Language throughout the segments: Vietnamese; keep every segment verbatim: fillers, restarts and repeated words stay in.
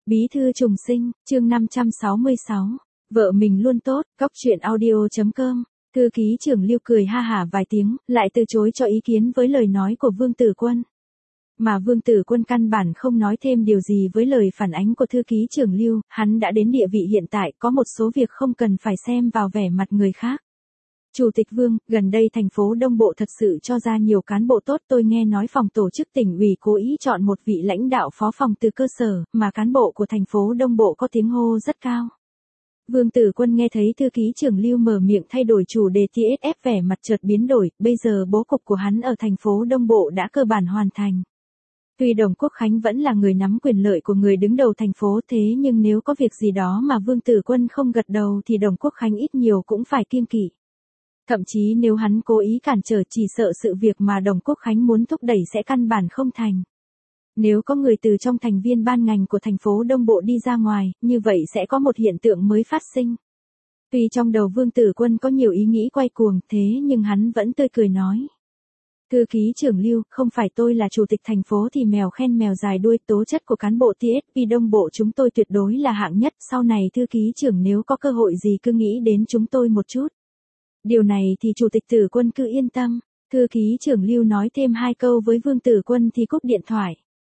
Bí thư trùng sinh, chương năm trăm sáu mươi sáu. Vợ mình luôn tốt, góc truyện audio chấm com. Thư ký trưởng Lưu cười ha hả vài tiếng, lại từ chối cho ý kiến với lời nói của Vương Tử Quân. Mà Vương Tử Quân căn bản không nói thêm điều gì với lời phản ánh của thư ký trưởng Lưu, hắn đã đến địa vị hiện tại, có một số việc không cần phải xem vào vẻ mặt người khác. Chủ tịch Vương, gần đây thành phố Đông Bộ thật sự cho ra nhiều cán bộ tốt, tôi nghe nói phòng tổ chức tỉnh ủy cố ý chọn một vị lãnh đạo phó phòng từ cơ sở, mà cán bộ của thành phố Đông Bộ có tiếng hô rất cao. Vương Tử Quân nghe thấy thư ký trưởng Lưu mở miệng thay đổi chủ đề thì ép vẻ mặt chợt biến đổi, bây giờ bố cục của hắn ở thành phố Đông Bộ đã cơ bản hoàn thành. Tuy Đồng Quốc Khánh vẫn là người nắm quyền lợi của người đứng đầu thành phố, thế nhưng nếu có việc gì đó mà Vương Tử Quân không gật đầu thì Đồng Quốc Khánh ít nhiều cũng phải kiêng kỵ. Thậm chí nếu hắn cố ý cản trở chỉ sợ sự việc mà Đồng Quốc Khánh muốn thúc đẩy sẽ căn bản không thành. Nếu có người từ trong thành viên ban ngành của thành phố Đông Bộ đi ra ngoài, như vậy sẽ có một hiện tượng mới phát sinh. Tuy trong đầu Vương Tử Quân có nhiều ý nghĩ quay cuồng, thế nhưng hắn vẫn tươi cười nói. Thư ký trưởng Lưu, không phải tôi là chủ tịch thành phố thì mèo khen mèo dài đuôi, tố chất của cán bộ tê ét pê Đông Bộ chúng tôi tuyệt đối là hạng nhất, sau này thư ký trưởng nếu có cơ hội gì cứ nghĩ đến chúng tôi một chút. Điều này thì Chủ tịch Tử Quân cứ yên tâm. Thư ký trưởng Lưu nói thêm hai câu với Vương Tử Quân thì cúp điện thoại.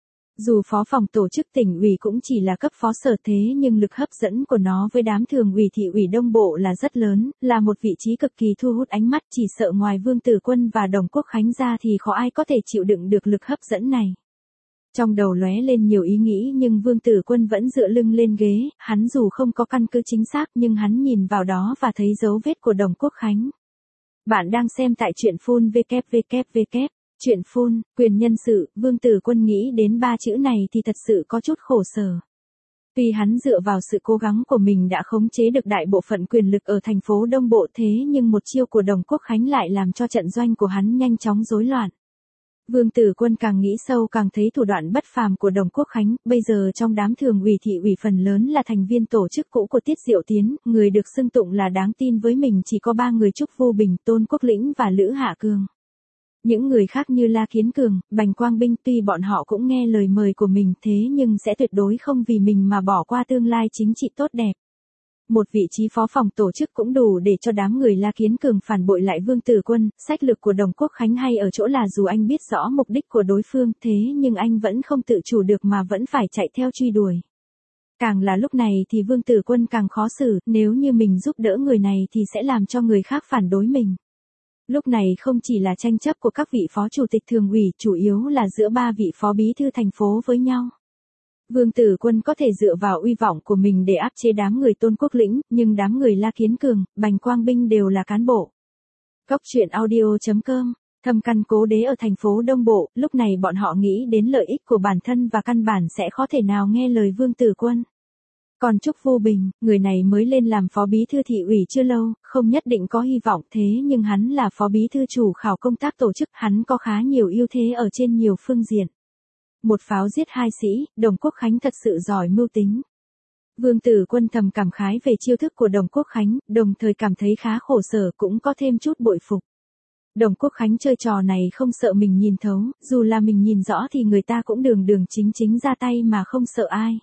Dù phó phòng tổ chức tỉnh ủy cũng chỉ là cấp phó sở thế nhưng lực hấp dẫn của nó với đám thường ủy thị ủy Đông Bộ là rất lớn, là một vị trí cực kỳ thu hút ánh mắt, chỉ sợ ngoài Vương Tử Quân và Đồng Quốc Khánh ra thì khó ai có thể chịu đựng được lực hấp dẫn này. Trong đầu lóe lên nhiều ý nghĩ nhưng Vương Tử Quân vẫn dựa lưng lên ghế, hắn dù không có căn cứ chính xác nhưng hắn nhìn vào đó và thấy dấu vết của Đồng Quốc Khánh. Bạn đang xem tại truyện phun vê vê vê. Chuyện phun, quyền nhân sự, Vương Tử Quân nghĩ đến ba chữ này thì thật sự có chút khổ sở. Tuy hắn dựa vào sự cố gắng của mình đã khống chế được đại bộ phận quyền lực ở thành phố Đông Bộ thế nhưng một chiêu của Đồng Quốc Khánh lại làm cho trận doanh của hắn nhanh chóng rối loạn. Vương Tử Quân càng nghĩ sâu càng thấy thủ đoạn bất phàm của Đồng Quốc Khánh, bây giờ trong đám thường ủy thị ủy phần lớn là thành viên tổ chức cũ của Tiết Diệu Tiến, người được xưng tụng là đáng tin với mình chỉ có ba người Trúc Vô Bình, Tôn Quốc Lĩnh và Lữ Hạ Cường. Những người khác như La Kiến Cường, Bành Quang Binh tuy bọn họ cũng nghe lời mời của mình thế nhưng sẽ tuyệt đối không vì mình mà bỏ qua tương lai chính trị tốt đẹp. Một vị trí phó phòng tổ chức cũng đủ để cho đám người La Kiến Cường phản bội lại Vương Tử Quân, sách lược của Đồng Quốc Khánh hay ở chỗ là dù anh biết rõ mục đích của đối phương thế nhưng anh vẫn không tự chủ được mà vẫn phải chạy theo truy đuổi. Càng là lúc này thì Vương Tử Quân càng khó xử, nếu như mình giúp đỡ người này thì sẽ làm cho người khác phản đối mình. Lúc này không chỉ là tranh chấp của các vị phó chủ tịch thường ủy, chủ yếu là giữa ba vị phó bí thư thành phố với nhau. Vương Tử Quân có thể dựa vào uy vọng của mình để áp chế đám người Tôn Quốc Lĩnh, nhưng đám người La Kiến Cường, Bành Quang Binh đều là cán bộ. Góc truyện audio chấm com. Thâm căn cố đế ở thành phố Đông Bộ, lúc này bọn họ nghĩ đến lợi ích của bản thân và căn bản sẽ khó thể nào nghe lời Vương Tử Quân. Còn Trúc Vô Bình, người này mới lên làm phó bí thư thị ủy chưa lâu, không nhất định có hy vọng thế nhưng hắn là phó bí thư chủ khảo công tác tổ chức, hắn có khá nhiều ưu thế ở trên nhiều phương diện. Một pháo giết hai sĩ, Đồng Quốc Khánh thật sự giỏi mưu tính. Vương Tử Quân thầm cảm khái về chiêu thức của Đồng Quốc Khánh, đồng thời cảm thấy khá khổ sở cũng có thêm chút bội phục. Đồng Quốc Khánh chơi trò này không sợ mình nhìn thấu, dù là mình nhìn rõ thì người ta cũng đường đường chính chính ra tay mà không sợ ai.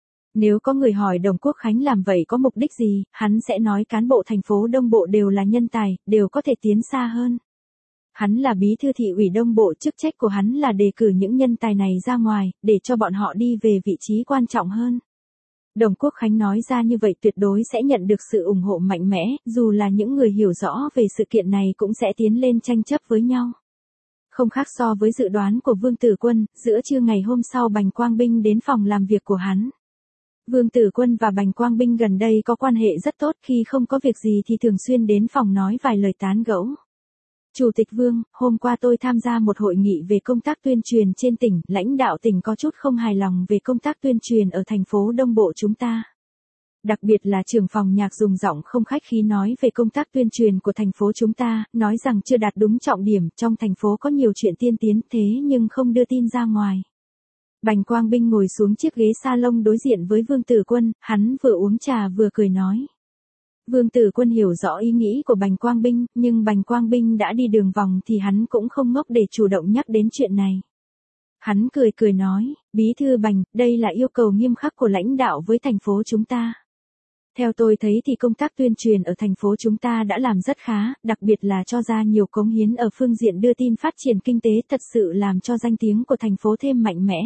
Nếu có người hỏi Đồng Quốc Khánh làm vậy có mục đích gì, hắn sẽ nói cán bộ thành phố Đông Bộ đều là nhân tài, đều có thể tiến xa hơn. Hắn là bí thư thị ủy Đông Bộ, chức trách của hắn là đề cử những nhân tài này ra ngoài, để cho bọn họ đi về vị trí quan trọng hơn. Đồng Quốc Khánh nói ra như vậy tuyệt đối sẽ nhận được sự ủng hộ mạnh mẽ, dù là những người hiểu rõ về sự kiện này cũng sẽ tiến lên tranh chấp với nhau. Không khác so với dự đoán của Vương Tử Quân, giữa trưa ngày hôm sau Bành Quang Binh đến phòng làm việc của hắn. Vương Tử Quân và Bành Quang Binh gần đây có quan hệ rất tốt, khi không có việc gì thì thường xuyên đến phòng nói vài lời tán gẫu. Chủ tịch Vương, hôm qua tôi tham gia một hội nghị về công tác tuyên truyền trên tỉnh, lãnh đạo tỉnh có chút không hài lòng về công tác tuyên truyền ở thành phố Đông Bộ chúng ta. Đặc biệt là trưởng phòng nhạc dùng giọng không khách khí nói về công tác tuyên truyền của thành phố chúng ta, nói rằng chưa đạt đúng trọng điểm, trong thành phố có nhiều chuyện tiên tiến thế nhưng không đưa tin ra ngoài. Bành Quang Binh ngồi xuống chiếc ghế salon đối diện với Vương Tử Quân, hắn vừa uống trà vừa cười nói. Vương Tử Quân hiểu rõ ý nghĩ của Bành Quang Binh, nhưng Bành Quang Binh đã đi đường vòng thì hắn cũng không ngốc để chủ động nhắc đến chuyện này. Hắn cười cười nói, Bí thư Bành, đây là yêu cầu nghiêm khắc của lãnh đạo với thành phố chúng ta. Theo tôi thấy thì công tác tuyên truyền ở thành phố chúng ta đã làm rất khá, đặc biệt là cho ra nhiều cống hiến ở phương diện đưa tin phát triển kinh tế, thật sự làm cho danh tiếng của thành phố thêm mạnh mẽ.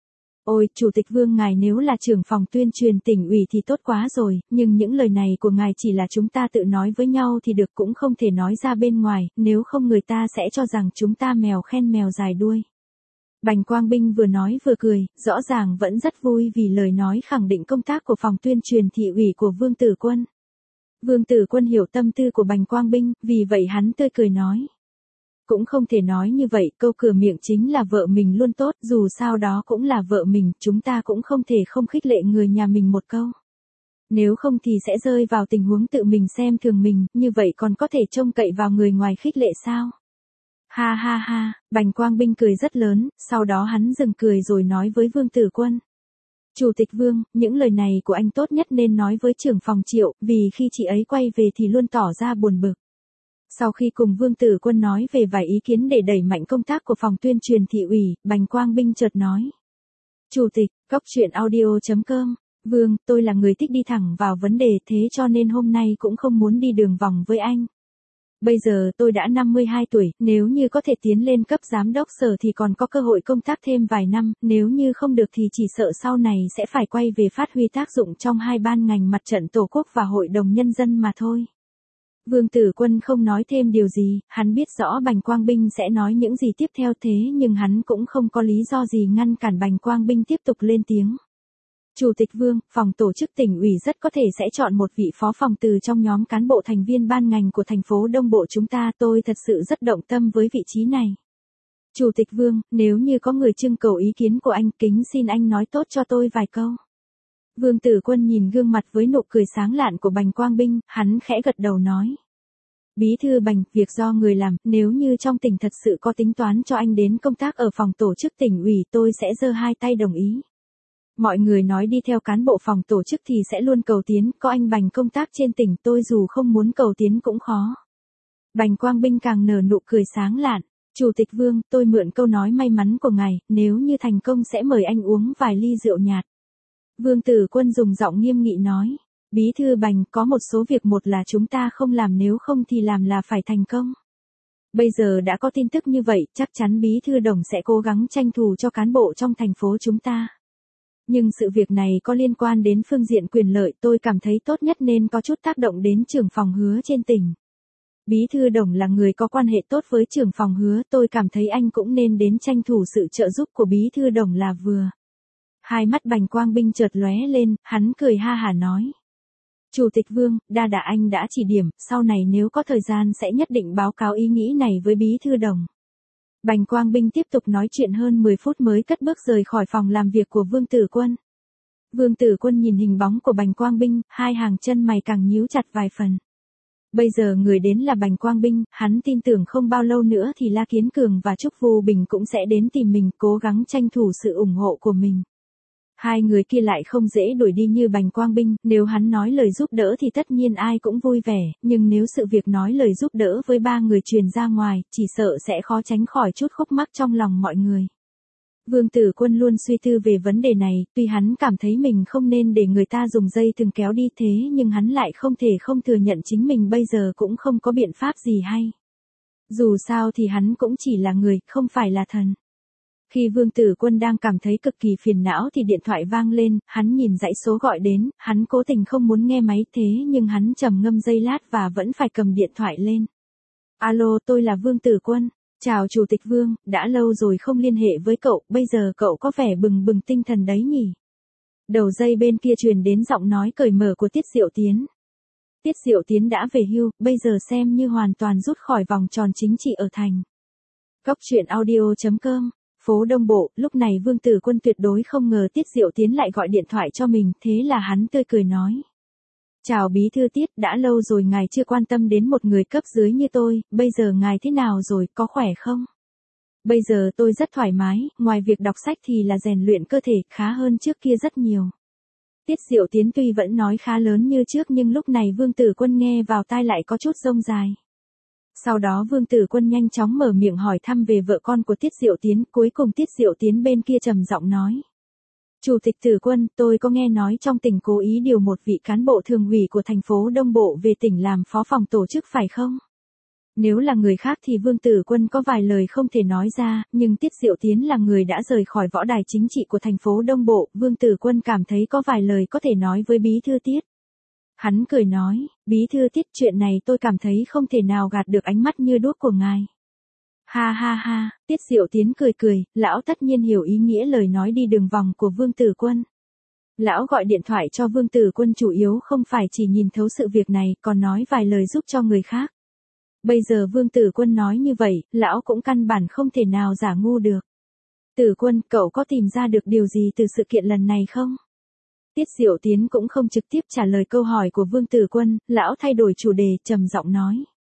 Ôi, Chủ tịch Vương ngài nếu là trưởng phòng tuyên truyền tỉnh ủy thì tốt quá rồi, nhưng những lời này của ngài chỉ là chúng ta tự nói với nhau thì được, cũng không thể nói ra bên ngoài, nếu không người ta sẽ cho rằng chúng ta mèo khen mèo dài đuôi. Bành Quang Binh vừa nói vừa cười, rõ ràng vẫn rất vui vì lời nói khẳng định công tác của phòng tuyên truyền thị ủy của Vương Tử Quân. Vương Tử Quân hiểu tâm tư của Bành Quang Binh, vì vậy hắn tươi cười nói. Cũng không thể nói như vậy, câu cửa miệng chính là vợ mình luôn tốt, dù sao đó cũng là vợ mình, chúng ta cũng không thể không khích lệ người nhà mình một câu. Nếu không thì sẽ rơi vào tình huống tự mình xem thường mình, như vậy còn có thể trông cậy vào người ngoài khích lệ sao? Ha ha ha, Bành Quang Binh cười rất lớn, sau đó hắn dừng cười rồi nói với Vương Tử Quân. Chủ tịch Vương, những lời này của anh tốt nhất nên nói với trưởng phòng Triệu, vì khi chị ấy quay về thì luôn tỏ ra buồn bực. Sau khi cùng Vương Tử Quân nói về vài ý kiến để đẩy mạnh công tác của phòng tuyên truyền thị ủy, Bành Quang Binh chợt nói. Chủ tịch, Cóc Truyện Audio chấm com, Vương, tôi là người thích đi thẳng vào vấn đề, thế cho nên hôm nay cũng không muốn đi đường vòng với anh. Bây giờ tôi đã năm mươi hai tuổi, nếu như có thể tiến lên cấp giám đốc sở thì còn có cơ hội công tác thêm vài năm, nếu như không được thì chỉ sợ sau này sẽ phải quay về phát huy tác dụng trong hai ban ngành Mặt trận Tổ quốc và Hội đồng Nhân dân mà thôi. Vương Tử Quân không nói thêm điều gì, hắn biết rõ Bành Quang Binh sẽ nói những gì tiếp theo, thế nhưng hắn cũng không có lý do gì ngăn cản Bành Quang Binh tiếp tục lên tiếng. Chủ tịch Vương, phòng tổ chức tỉnh ủy rất có thể sẽ chọn một vị phó phòng từ trong nhóm cán bộ thành viên ban ngành của thành phố Đông Bộ chúng ta, tôi thật sự rất động tâm với vị trí này. Chủ tịch Vương, nếu như có người trưng cầu ý kiến của anh, kính xin anh nói tốt cho tôi vài câu. Vương Tử Quân nhìn gương mặt với nụ cười sáng lạn của Bành Quang Binh, hắn khẽ gật đầu nói. Bí thư Bành, việc do người làm, nếu như trong tỉnh thật sự có tính toán cho anh đến công tác ở phòng tổ chức tỉnh ủy, tôi sẽ giơ hai tay đồng ý. Mọi người nói đi theo cán bộ phòng tổ chức thì sẽ luôn cầu tiến, có anh Bành công tác trên tỉnh, tôi dù không muốn cầu tiến cũng khó. Bành Quang Binh càng nở nụ cười sáng lạn. Chủ tịch Vương, tôi mượn câu nói may mắn của ngài, nếu như thành công sẽ mời anh uống vài ly rượu nhạt. Vương Tử Quân dùng giọng nghiêm nghị nói. Bí thư Bành, có một số việc một là chúng ta không làm, nếu không thì làm là phải thành công. Bây giờ đã có tin tức như vậy, chắc chắn Bí thư Đồng sẽ cố gắng tranh thủ cho cán bộ trong thành phố chúng ta. Nhưng sự việc này có liên quan đến phương diện quyền lợi, tôi cảm thấy tốt nhất nên có chút tác động đến trưởng phòng Hứa trên tỉnh. Bí thư Đồng là người có quan hệ tốt với trưởng phòng Hứa, tôi cảm thấy anh cũng nên đến tranh thủ sự trợ giúp của Bí thư Đồng là vừa. Hai mắt Bành Quang Binh chợt lóe lên, hắn cười ha hả nói. Chủ tịch Vương, đa đa anh đã chỉ điểm, sau này nếu có thời gian sẽ nhất định báo cáo ý nghĩ này với Bí thư Đồng. Bành Quang Binh tiếp tục nói chuyện hơn mười phút mới cất bước rời khỏi phòng làm việc của Vương Tử Quân. Vương Tử Quân nhìn hình bóng của Bành Quang Binh, hai hàng chân mày càng nhíu chặt vài phần. Bây giờ người đến là Bành Quang Binh, hắn tin tưởng không bao lâu nữa thì La Kiến Cường và Trúc Vu Bình cũng sẽ đến tìm mình, cố gắng tranh thủ sự ủng hộ của mình. Hai người kia lại không dễ đuổi đi như Bành Quang Binh, nếu hắn nói lời giúp đỡ thì tất nhiên ai cũng vui vẻ, nhưng nếu sự việc nói lời giúp đỡ với ba người truyền ra ngoài, chỉ sợ sẽ khó tránh khỏi chút khúc mắc trong lòng mọi người. Vương Tử Quân luôn suy tư về vấn đề này, tuy hắn cảm thấy mình không nên để người ta dùng dây thừng kéo đi thế nhưng hắn lại không thể không thừa nhận chính mình bây giờ cũng không có biện pháp gì hay. Dù sao thì hắn cũng chỉ là người, không phải là thần. Khi Vương Tử Quân đang cảm thấy cực kỳ phiền não thì điện thoại vang lên, hắn nhìn dãy số gọi đến, hắn cố tình không muốn nghe máy thế nhưng hắn trầm ngâm giây lát và vẫn phải cầm điện thoại lên. Alo, tôi là Vương Tử Quân. Chào Chủ tịch Vương, đã lâu rồi không liên hệ với cậu, bây giờ cậu có vẻ bừng bừng tinh thần đấy nhỉ? Đầu dây bên kia truyền đến giọng nói cởi mở của Tiết Diệu Tiến. Tiết Diệu Tiến đã về hưu, bây giờ xem như hoàn toàn rút khỏi vòng tròn chính trị ở thành. Cóc Truyện Audio chấm com, phố Đông Bộ, lúc này Vương Tử Quân tuyệt đối không ngờ Tiết Diệu Tiến lại gọi điện thoại cho mình, thế là hắn tươi cười nói. Chào Bí thư Tiết, đã lâu rồi ngài chưa quan tâm đến một người cấp dưới như tôi, bây giờ ngài thế nào rồi, có khỏe không? Bây giờ tôi rất thoải mái, ngoài việc đọc sách thì là rèn luyện cơ thể, khá hơn trước kia rất nhiều. Tiết Diệu Tiến tuy vẫn nói khá lớn như trước nhưng lúc này Vương Tử Quân nghe vào tai lại có chút rông dài. Sau đó Vương Tử Quân nhanh chóng mở miệng hỏi thăm về vợ con của Tiết Diệu Tiến, cuối cùng Tiết Diệu Tiến bên kia trầm giọng nói. Chủ tịch Tử Quân, tôi có nghe nói trong tỉnh cố ý điều một vị cán bộ thường ủy của thành phố Đông Bộ về tỉnh làm phó phòng tổ chức phải không? Nếu là người khác thì Vương Tử Quân có vài lời không thể nói ra, nhưng Tiết Diệu Tiến là người đã rời khỏi võ đài chính trị của thành phố Đông Bộ, Vương Tử Quân cảm thấy có vài lời có thể nói với Bí thư Tiết. Hắn cười nói, Bí thư Tiết, chuyện này tôi cảm thấy không thể nào gạt được ánh mắt như đuốc của ngài. Ha ha ha, Tiết Diệu Tiến cười cười, lão tất nhiên hiểu ý nghĩa lời nói đi đường vòng của Vương Tử Quân. Lão gọi điện thoại cho Vương Tử Quân chủ yếu không phải chỉ nhìn thấu sự việc này, còn nói vài lời giúp cho người khác. Bây giờ Vương Tử Quân nói như vậy, lão cũng căn bản không thể nào giả ngu được. Tử Quân, cậu có tìm ra được điều gì từ sự kiện lần này không? Tiết Diệu Tiến cũng không trực tiếp trả lời câu hỏi của Vương Tử Quân, lão thay đổi chủ đề, trầm giọng nói.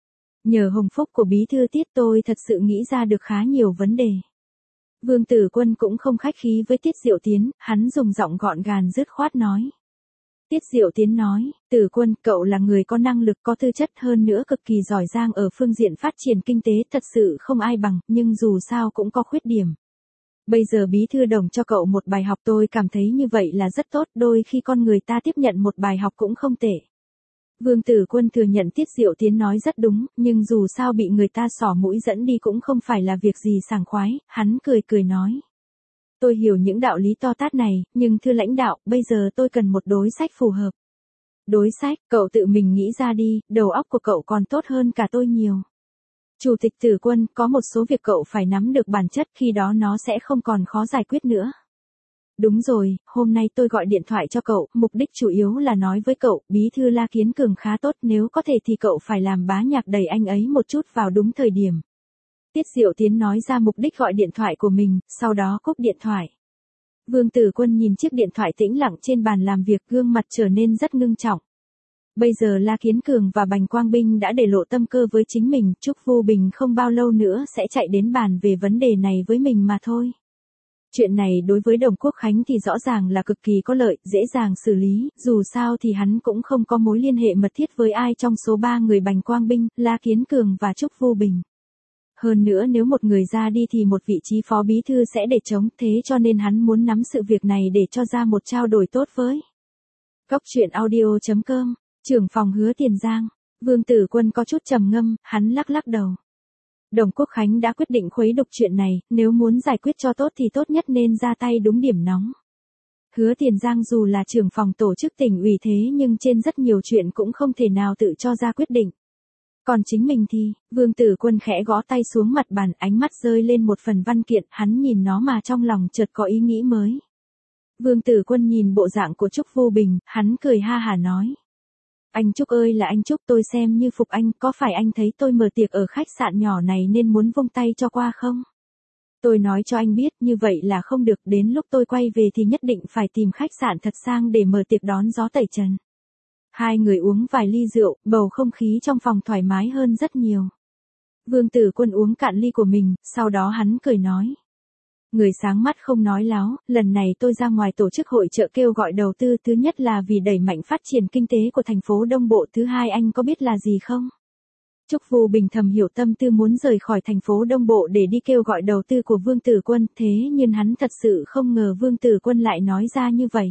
Nhờ hồng phúc của Bí thư Tiết tôi thật sự nghĩ ra được khá nhiều vấn đề. Vương Tử Quân cũng không khách khí với Tiết Diệu Tiến, hắn dùng giọng gọn gàng dứt khoát nói. Tiết Diệu Tiến nói, Tử Quân, cậu là người có năng lực có tư chất hơn nữa cực kỳ giỏi giang ở phương diện phát triển kinh tế thật sự không ai bằng, nhưng dù sao cũng có khuyết điểm. Bây giờ Bí thư Đồng cho cậu một bài học tôi cảm thấy như vậy là rất tốt, đôi khi con người ta tiếp nhận một bài học cũng không tệ. Vương Tử Quân thừa nhận Tiết Diệu Tiến nói rất đúng, nhưng dù sao bị người ta xỏ mũi dẫn đi cũng không phải là việc gì sảng khoái, hắn cười cười nói. Tôi hiểu những đạo lý to tát này, nhưng thưa lãnh đạo, bây giờ tôi cần một đối sách phù hợp. Đối sách, cậu tự mình nghĩ ra đi, đầu óc của cậu còn tốt hơn cả tôi nhiều. Chủ tịch Tử Quân, có một số việc cậu phải nắm được bản chất, khi đó nó sẽ không còn khó giải quyết nữa. Đúng rồi, hôm nay tôi gọi điện thoại cho cậu, mục đích chủ yếu là nói với cậu, Bí thư La Kiến Cường khá tốt, nếu có thể thì cậu phải làm bá nhạc đẩy anh ấy một chút vào đúng thời điểm. Tiết Diệu Tiến nói ra mục đích gọi điện thoại của mình, sau đó cúp điện thoại. Vương Tử Quân nhìn chiếc điện thoại tĩnh lặng trên bàn làm việc, gương mặt trở nên rất ngưng trọng. Bây giờ La Kiến Cường và Bành Quang Binh đã để lộ tâm cơ với chính mình, Trúc Vu Bình không bao lâu nữa sẽ chạy đến bàn về vấn đề này với mình mà thôi. Chuyện này đối với Đồng Quốc Khánh thì rõ ràng là cực kỳ có lợi, dễ dàng xử lý, dù sao thì hắn cũng không có mối liên hệ mật thiết với ai trong số ba người Bành Quang Binh, La Kiến Cường và Trúc Vu Bình. Hơn nữa nếu một người ra đi thì một vị trí phó bí thư sẽ để trống, thế cho nên hắn muốn nắm sự việc này để cho ra một trao đổi tốt với. Góc truyện audio chấm com, trưởng phòng Hứa Tiền Giang, Vương Tử Quân có chút trầm ngâm, hắn lắc lắc đầu. Đồng Quốc Khánh đã quyết định khuấy đục chuyện này, nếu muốn giải quyết cho tốt thì tốt nhất nên ra tay đúng điểm nóng. Hứa Tiền Giang dù là trưởng phòng tổ chức tỉnh ủy thế nhưng trên rất nhiều chuyện cũng không thể nào tự cho ra quyết định. Còn chính mình thì, Vương Tử Quân khẽ gõ tay xuống mặt bàn, ánh mắt rơi lên một phần văn kiện, hắn nhìn nó mà trong lòng chợt có ý nghĩ mới. Vương Tử Quân nhìn bộ dạng của Trúc Vu Bình, hắn cười ha hả nói. Anh Trúc ơi là anh Trúc, tôi xem như phục anh, có phải anh thấy tôi mở tiệc ở khách sạn nhỏ này nên muốn vung tay cho qua không? Tôi nói cho anh biết như vậy là không được, đến lúc tôi quay về thì nhất định phải tìm khách sạn thật sang để mở tiệc đón gió tẩy trần. Hai người uống vài ly rượu, bầu không khí trong phòng thoải mái hơn rất nhiều. Vương Tử Quân uống cạn ly của mình, sau đó hắn cười nói. Người sáng mắt không nói láo, lần này tôi ra ngoài tổ chức hội chợ kêu gọi đầu tư, thứ nhất là vì đẩy mạnh phát triển kinh tế của thành phố Đông Bộ, thứ hai anh có biết là gì không? Trúc Vu Bình thầm hiểu tâm tư muốn rời khỏi thành phố Đông Bộ để đi kêu gọi đầu tư của Vương Tử Quân, thế nhưng hắn thật sự không ngờ Vương Tử Quân lại nói ra như vậy.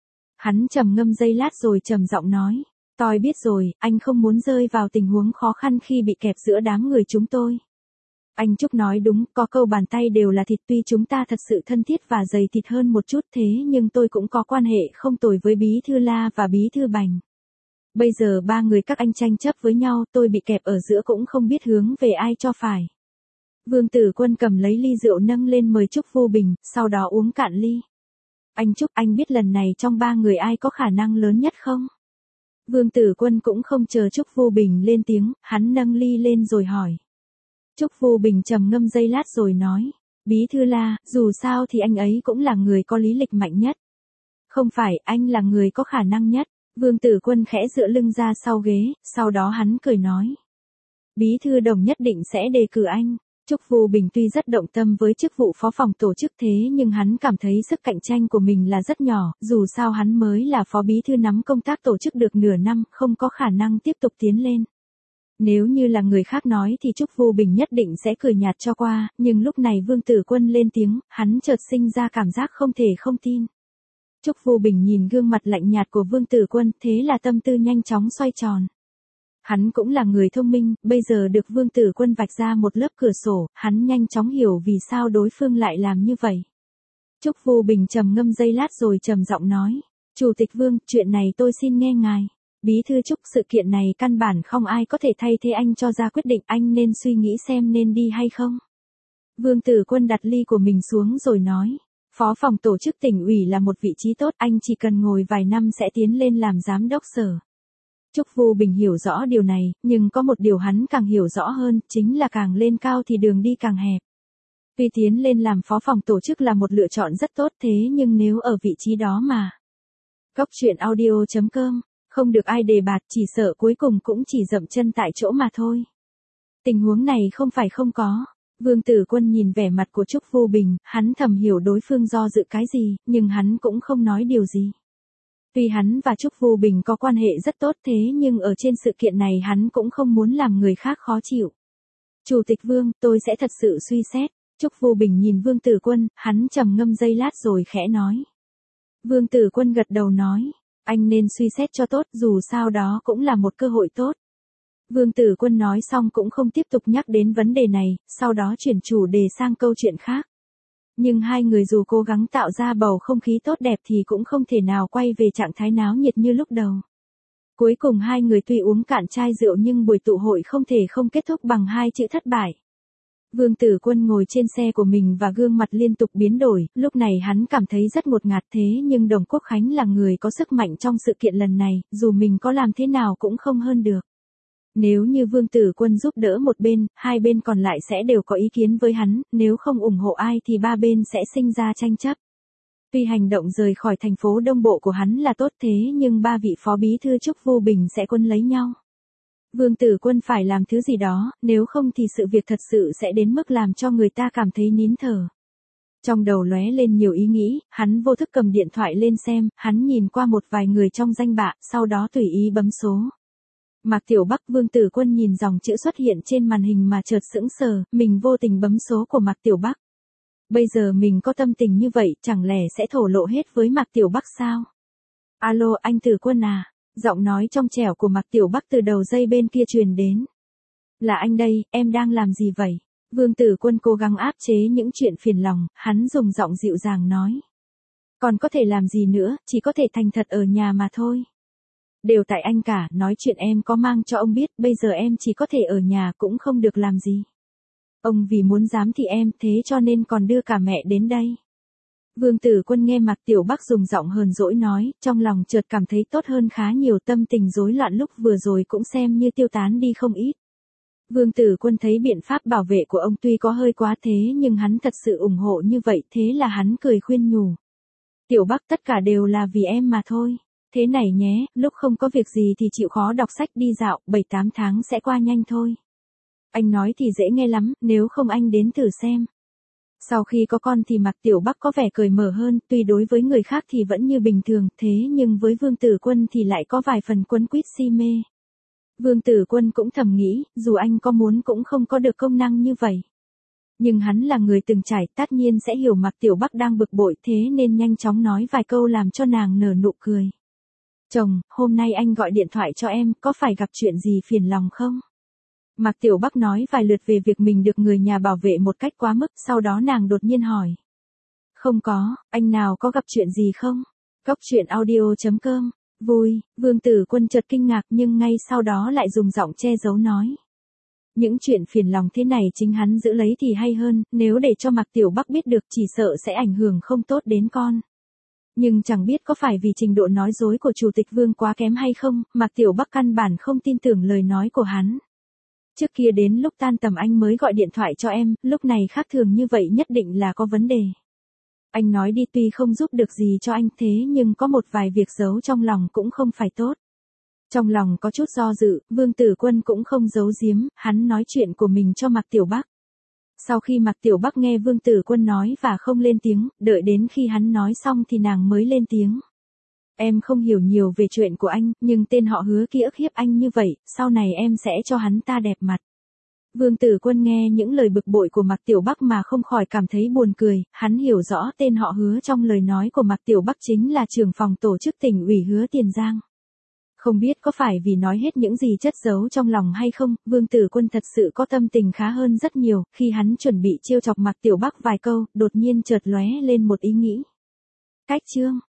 Hắn trầm ngâm giây lát rồi trầm giọng nói, tôi biết rồi, anh không muốn rơi vào tình huống khó khăn khi bị kẹp giữa đám người chúng tôi. Anh Trúc nói đúng, có câu bàn tay đều là thịt, tuy chúng ta thật sự thân thiết và dày thịt hơn một chút thế nhưng tôi cũng có quan hệ không tồi với Bí thư La và Bí thư Bành. Bây giờ ba người các anh tranh chấp với nhau, tôi bị kẹp ở giữa cũng không biết hướng về ai cho phải. Vương Tử Quân cầm lấy ly rượu nâng lên mời Trúc Vu Bình, sau đó uống cạn ly. Anh Trúc, anh biết lần này trong ba người ai có khả năng lớn nhất không? Vương Tử Quân cũng không chờ Trúc Vu Bình lên tiếng, hắn nâng ly lên rồi hỏi. Trúc Vu Bình trầm ngâm giây lát rồi nói, Bí thư La, dù sao thì anh ấy cũng là người có lý lịch mạnh nhất. Không phải, anh là người có khả năng nhất. Vương Tử Quân khẽ dựa lưng ra sau ghế, sau đó hắn cười nói. Bí thư Đồng nhất định sẽ đề cử anh. Trúc Vu Bình tuy rất động tâm với chức vụ phó phòng tổ chức thế nhưng hắn cảm thấy sức cạnh tranh của mình là rất nhỏ, dù sao hắn mới là phó bí thư nắm công tác tổ chức được nửa năm, không có khả năng tiếp tục tiến lên. Nếu như là người khác nói thì Trúc Vô Bình nhất định sẽ cười nhạt cho qua, nhưng lúc này Vương Tử Quân lên tiếng, hắn chợt sinh ra cảm giác không thể không tin. Trúc Vô Bình nhìn gương mặt lạnh nhạt của Vương Tử Quân, thế là tâm tư nhanh chóng xoay tròn. Hắn cũng là người thông minh, bây giờ được Vương Tử Quân vạch ra một lớp cửa sổ, hắn nhanh chóng hiểu vì sao đối phương lại làm như vậy. Trúc Vô Bình trầm ngâm giây lát rồi trầm giọng nói, Chủ tịch Vương, chuyện này tôi xin nghe ngài. Bí thư Trúc, sự kiện này căn bản không ai có thể thay thế anh cho ra quyết định, anh nên suy nghĩ xem nên đi hay không. Vương Tử Quân đặt ly của mình xuống rồi nói, Phó phòng tổ chức tỉnh ủy là một vị trí tốt, anh chỉ cần ngồi vài năm sẽ tiến lên làm giám đốc sở. Trúc Vô Bình hiểu rõ điều này, nhưng có một điều hắn càng hiểu rõ hơn, chính là càng lên cao thì đường đi càng hẹp. Tuy tiến lên làm phó phòng tổ chức là một lựa chọn rất tốt, thế nhưng nếu ở vị trí đó mà. Cóc truyện audio chấm com, không được ai đề bạt, chỉ sợ cuối cùng cũng chỉ dậm chân tại chỗ mà thôi. Tình huống này không phải không có. Vương Tử Quân nhìn vẻ mặt của Trúc Vô Bình, hắn thầm hiểu đối phương do dự cái gì, nhưng hắn cũng không nói điều gì. Tuy hắn và Trúc Vô Bình có quan hệ rất tốt thế nhưng ở trên sự kiện này hắn cũng không muốn làm người khác khó chịu. Chủ tịch Vương, tôi sẽ thật sự suy xét. Trúc Vô Bình nhìn Vương Tử Quân, hắn trầm ngâm giây lát rồi khẽ nói. Vương Tử Quân gật đầu nói, anh nên suy xét cho tốt, dù sao đó cũng là một cơ hội tốt. Vương Tử Quân nói xong cũng không tiếp tục nhắc đến vấn đề này, sau đó chuyển chủ đề sang câu chuyện khác. Nhưng hai người dù cố gắng tạo ra bầu không khí tốt đẹp thì cũng không thể nào quay về trạng thái náo nhiệt như lúc đầu. Cuối cùng hai người tuy uống cạn chai rượu nhưng buổi tụ hội không thể không kết thúc bằng hai chữ thất bại. Vương Tử Quân ngồi trên xe của mình và gương mặt liên tục biến đổi, lúc này hắn cảm thấy rất ngột ngạt thế nhưng Đồng Quốc Khánh là người có sức mạnh trong sự kiện lần này, dù mình có làm thế nào cũng không hơn được. Nếu như Vương Tử Quân giúp đỡ một bên, hai bên còn lại sẽ đều có ý kiến với hắn, nếu không ủng hộ ai thì ba bên sẽ sinh ra tranh chấp. Tuy hành động rời khỏi thành phố Đông Bộ của hắn là tốt thế nhưng ba vị phó bí thư Trúc Vô Bình sẽ quân lấy nhau. Vương Tử Quân phải làm thứ gì đó, nếu không thì sự việc thật sự sẽ đến mức làm cho người ta cảm thấy nín thở. Trong đầu lóe lên nhiều ý nghĩ, hắn vô thức cầm điện thoại lên xem, hắn nhìn qua một vài người trong danh bạ, sau đó tùy ý bấm số. Mạc Tiểu Bắc. Vương Tử Quân nhìn dòng chữ xuất hiện trên màn hình mà chợt sững sờ, mình vô tình bấm số của Mạc Tiểu Bắc. Bây giờ mình có tâm tình như vậy, chẳng lẽ sẽ thổ lộ hết với Mạc Tiểu Bắc sao? Alo, anh Tử Quân à? Giọng nói trong trẻo của Mạc Tiểu Bắc từ đầu dây bên kia truyền đến. Là anh đây, em đang làm gì vậy? Vương Tử Quân cố gắng áp chế những chuyện phiền lòng, hắn dùng giọng dịu dàng nói. Còn có thể làm gì nữa, chỉ có thể thành thật ở nhà mà thôi. Đều tại anh cả, nói chuyện em có mang cho ông biết, bây giờ em chỉ có thể ở nhà cũng không được làm gì. Ông vì muốn giám thị em, thế cho nên còn đưa cả mẹ đến đây. Vương Tử Quân nghe Mạc Tiểu Bắc dùng giọng hờn dỗi nói, trong lòng chợt cảm thấy tốt hơn khá nhiều, tâm tình rối loạn lúc vừa rồi cũng xem như tiêu tán đi không ít. Vương Tử Quân thấy biện pháp bảo vệ của ông tuy có hơi quá thế nhưng hắn thật sự ủng hộ như vậy, thế là hắn cười khuyên nhủ. Tiểu Bắc, tất cả đều là vì em mà thôi. Thế này nhé, lúc không có việc gì thì chịu khó đọc sách đi dạo, bảy tám tháng sẽ qua nhanh thôi. Anh nói thì dễ nghe lắm, nếu không anh đến thử xem. Sau khi có con thì Mạc Tiểu Bắc có vẻ cởi mở hơn, tuy đối với người khác thì vẫn như bình thường, thế nhưng với Vương Tử Quân thì lại có vài phần quấn quýt si mê. Vương Tử Quân cũng thầm nghĩ, dù anh có muốn cũng không có được công năng như vậy. Nhưng hắn là người từng trải, tất nhiên sẽ hiểu Mạc Tiểu Bắc đang bực bội, thế nên nhanh chóng nói vài câu làm cho nàng nở nụ cười. Chồng, hôm nay anh gọi điện thoại cho em, có phải gặp chuyện gì phiền lòng không? Mạc Tiểu Bắc nói vài lượt về việc mình được người nhà bảo vệ một cách quá mức, sau đó nàng đột nhiên hỏi. Không có, anh nào có gặp chuyện gì không? Cóc truyện audio chấm com, vui. Vương Tử Quân chợt kinh ngạc nhưng ngay sau đó lại dùng giọng che giấu nói. Những chuyện phiền lòng thế này chính hắn giữ lấy thì hay hơn, nếu để cho Mạc Tiểu Bắc biết được chỉ sợ sẽ ảnh hưởng không tốt đến con. Nhưng chẳng biết có phải vì trình độ nói dối của Chủ tịch Vương quá kém hay không, Mạc Tiểu Bắc căn bản không tin tưởng lời nói của hắn. Trước kia đến lúc tan tầm anh mới gọi điện thoại cho em, lúc này khác thường như vậy nhất định là có vấn đề. Anh nói đi, tuy không giúp được gì cho anh thế nhưng có một vài việc giấu trong lòng cũng không phải tốt. Trong lòng có chút do dự, Vương Tử Quân cũng không giấu giếm, hắn nói chuyện của mình cho Mạc Tiểu Bắc. Sau khi Mạc Tiểu Bắc nghe Vương Tử Quân nói và không lên tiếng, đợi đến khi hắn nói xong thì nàng mới lên tiếng. em không hiểu nhiều về chuyện của anh, nhưng tên họ Hứa kia ức hiếp anh như vậy, sau này em sẽ cho hắn ta đẹp mặt. Vương Tử Quân nghe những lời bực bội của Mạc Tiểu Bắc mà không khỏi cảm thấy buồn cười, hắn hiểu rõ tên họ Hứa trong lời nói của Mạc Tiểu Bắc chính là trưởng phòng tổ chức tỉnh ủy Hứa Tiền Giang. Không biết có phải vì nói hết những gì chất giấu trong lòng hay không, Vương Tử Quân thật sự có tâm tình khá hơn rất nhiều, khi hắn chuẩn bị trêu chọc Mạc Tiểu Bắc vài câu, đột nhiên chợt lóe lên một ý nghĩ. Cách chương